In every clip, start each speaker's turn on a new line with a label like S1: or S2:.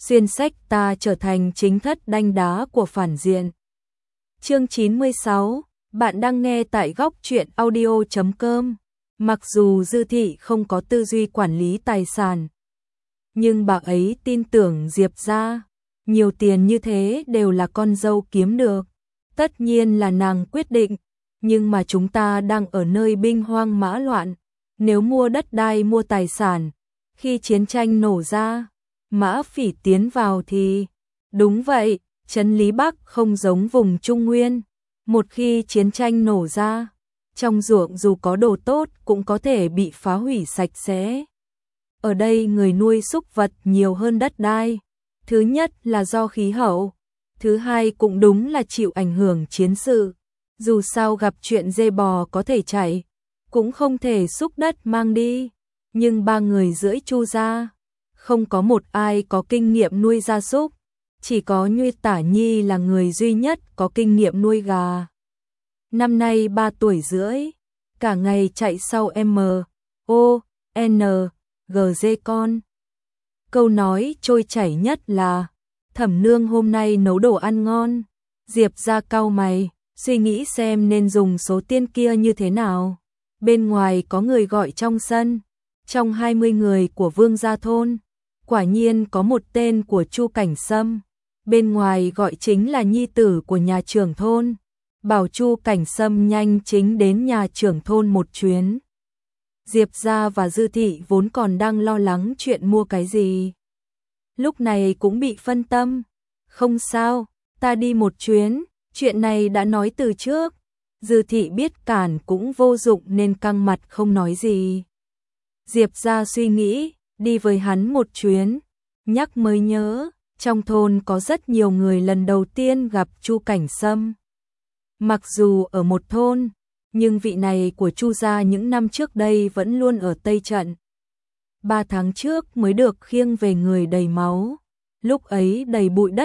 S1: xuyên sách ta trở thành chính thất đanh đá của phản diện. Chương 96, bạn đang nghe tại góc truyện audio.com. Mặc dù Dư Thị không có tư duy quản lý tài sản, nhưng bà ấy tin tưởng Diệp gia, nhiều tiền như thế đều là con dâu kiếm được. Tất nhiên là nàng quyết định, nhưng mà chúng ta đang ở nơi binh hoang mã loạn, nếu mua đất đai mua tài sản, khi chiến tranh nổ ra, Mã Phỉ tiến vào thì... Đúng vậy, trấn Lý Bắc không giống vùng Trung Nguyên, một khi chiến tranh nổ ra, trong ruộng dù có đồ tốt cũng có thể bị phá hủy sạch sẽ. Ở đây người nuôi súc vật nhiều hơn đất đai, thứ nhất là do khí hậu, thứ hai cũng đúng là chịu ảnh hưởng chiến sự, dù sao gặp chuyện dê bò có thể chạy, cũng không thể xúc đất mang đi, nhưng ba người rưỡi Chu gia, không có một ai có kinh nghiệm nuôi gia súc, chỉ có Nhuy Tả Nhi là người duy nhất có kinh nghiệm nuôi gà. Năm nay 3 tuổi rưỡi, cả ngày chạy sau M.O.N.G con. Câu nói trôi chảy nhất là, Thẩm nương hôm nay nấu đồ ăn ngon. Diệp gia cau mày, suy nghĩ xem nên dùng số tiền kia như thế nào. Bên ngoài có người gọi trong sân, trong 20 người của Vương gia thôn, quả nhiên có một tên của Chu Cảnh Sâm. Bên ngoài gọi chính là nhi tử của nhà trưởng thôn, bảo Chu Cảnh Sâm nhanh chính đến nhà trưởng thôn một chuyến. Diệp gia và Dư Thị vốn còn đang lo lắng chuyện mua cái gì, lúc này cũng bị phân tâm. Không sao, ta đi một chuyến, chuyện này đã nói từ trước. Dư Thị biết cản cũng vô dụng nên căng mặt không nói gì. Diệp gia suy nghĩ, đi với hắn một chuyến, nhắc mới nhớ, trong thôn có rất nhiều người lần đầu tiên gặp Chu Cảnh Sâm. Mặc dù ở một thôn, nhưng vị này của Chu gia những năm trước đây vẫn luôn ở Tây Trận. 3 tháng trước mới được khiêng về người đầy máu, lúc ấy đầy bụi đất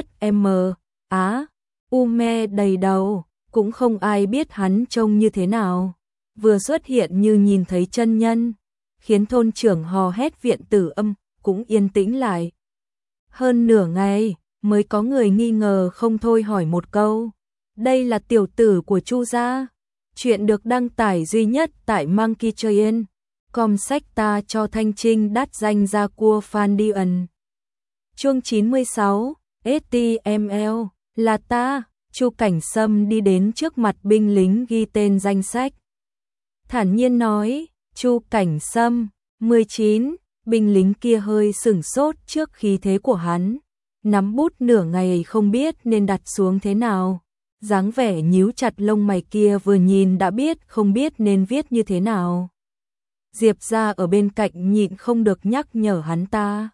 S1: U.me đầy đầu, cũng không ai biết hắn trông như thế nào. Vừa xuất hiện như nhìn thấy chân nhân, khiến thôn trưởng hò hét viện tử âm, cũng yên tĩnh lại. Hơn nửa ngày, mới có người nghi ngờ không thôi hỏi một câu, đây là tiểu tử của Chu gia. Chuyện được đăng tải duy nhất tại Monkey Train, com sách ta cho Thanh Trinh đắt danh ra cua Phan Đi Ẩn. Chương 96, STML, là ta. Chu Cảnh Sâm đi đến trước mặt binh lính ghi tên danh sách, thản nhiên nói, Chu Cảnh Sâm, 19. Binh lính kia hơi sửng sốt trước khí thế của hắn, nắm bút nửa ngày không biết nên đặt xuống thế nào. Dáng vẻ nhíu chặt lông mày kia vừa nhìn đã biết không biết nên viết như thế nào. Diệp gia ở bên cạnh nhịn không được nhắc nhở hắn ta.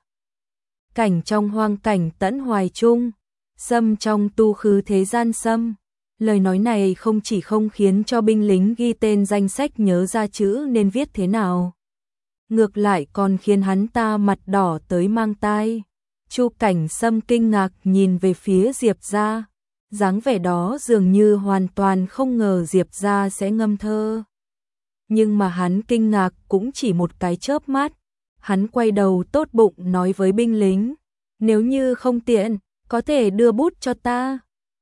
S1: Cảnh trong hoang cảnh tẫn hoài chung, Sâm trong tu khứ thế gian Sâm. Lời nói này không chỉ không khiến cho binh lính ghi tên danh sách nhớ ra chữ nên viết thế nào, ngược lại còn khiến hắn ta mặt đỏ tới mang tai. Chu Cảnh Sâm kinh ngạc nhìn về phía Diệp gia, dáng vẻ đó dường như hoàn toàn không ngờ Diệp gia sẽ ngâm thơ. Nhưng mà hắn kinh ngạc cũng chỉ một cái chớp mắt, hắn quay đầu tốt bụng nói với binh lính, nếu như không tiện, có thể đưa bút cho ta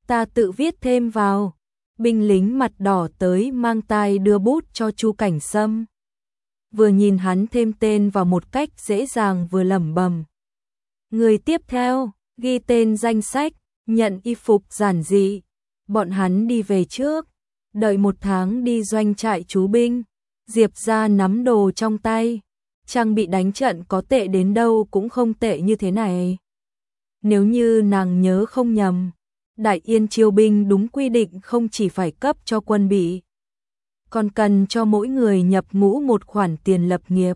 S1: tự viết thêm vào. Binh lính mặt đỏ tới mang tai đưa bút cho Chu Cảnh Sâm. Vừa nhìn hắn thêm tên vào một cách dễ dàng vừa lẩm bẩm. Người tiếp theo, ghi tên danh sách, nhận y phục giản dị. Bọn hắn đi về trước, đợi 1 tháng đi doanh trại trú binh. Diệp gia nắm đồ trong tay, trang bị đánh trận có tệ đến đâu cũng không tệ như thế này. Nếu như nàng nhớ không nhầm, Đại Yên chiêu binh đúng quy định không chỉ phải cấp cho quân bị, còn cần cho mỗi người nhập ngũ một khoản tiền lập nghiệp.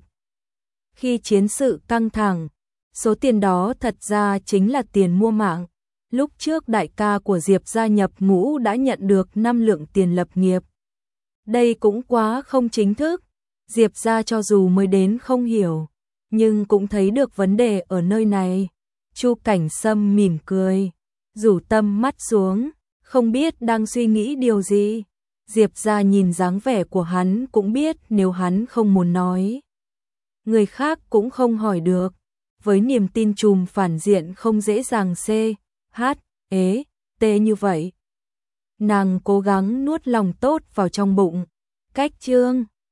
S1: Khi chiến sự căng thẳng, số tiền đó thật ra chính là tiền mua mạng. Lúc trước đại ca của Diệp gia nhập ngũ đã nhận được 5 lượng tiền lập nghiệp. Đây cũng quá không chính thức. Diệp gia cho dù mới đến không hiểu, nhưng cũng thấy được vấn đề ở nơi này. Chu Cảnh Sâm mỉm cười, rủ tâm mắt xuống, không biết đang suy nghĩ điều gì. Diệp gia nhìn dáng vẻ của hắn cũng biết nếu hắn không muốn nói, người khác cũng không hỏi được. với niềm tin trùm phản diện không dễ dàng t như vậy. Nàng cố gắng nuốt lòng tốt vào trong bụng. Cách chương